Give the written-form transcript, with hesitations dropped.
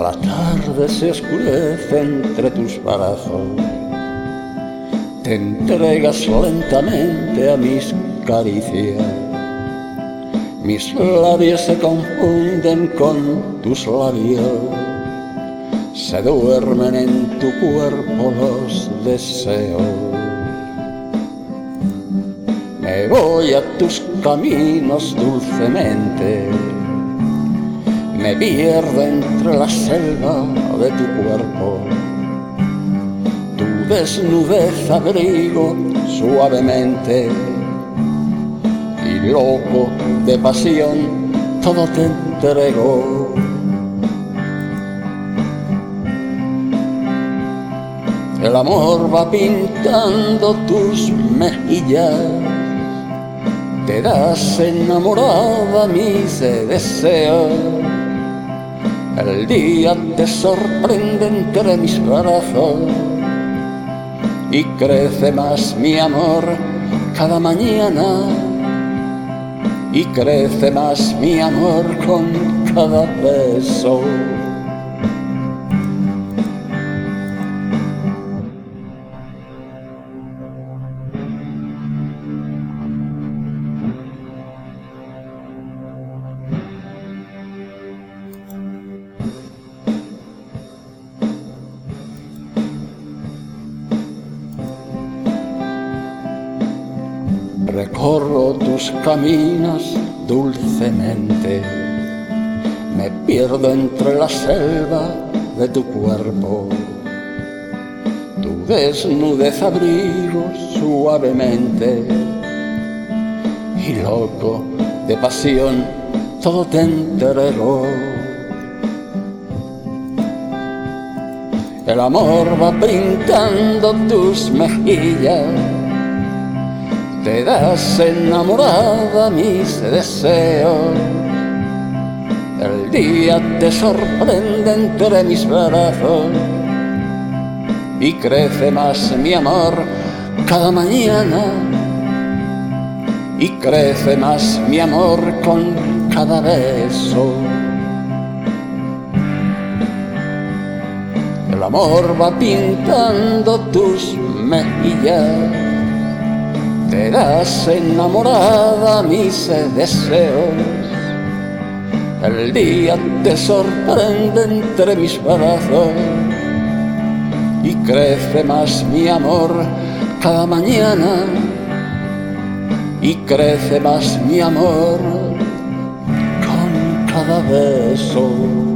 La tarde se oscurece entre tus brazos, te entregas lentamente a mis caricias, mis labios se confunden con tus labios, se duermen en tu cuerpo los deseos. Me voy a tus caminos dulcemente, me pierdo entre la selva de tu cuerpo, tu desnudez abrigo suavemente, y loco de pasión todo te entrego. El amor va pintando tus mejillas, te das enamorada a mis deseos. El día te sorprende entre mis brazos y crece más mi amor cada mañana, y crece más mi amor con cada beso. Recorro tus caminos dulcemente, me pierdo entre la selva de tu cuerpo, tu desnudez abrigo suavemente, y loco de pasión todo te entrego. El amor va pintando tus mejillas, te das enamorada a mis deseos. El día te sorprende entre mis brazos y crece más mi amor cada mañana, y crece más mi amor con cada beso. El amor va pintando tus mejillas, te das enamorada a mis deseos. El día te sorprende entre mis brazos y crece más mi amor cada mañana, y crece más mi amor con cada beso.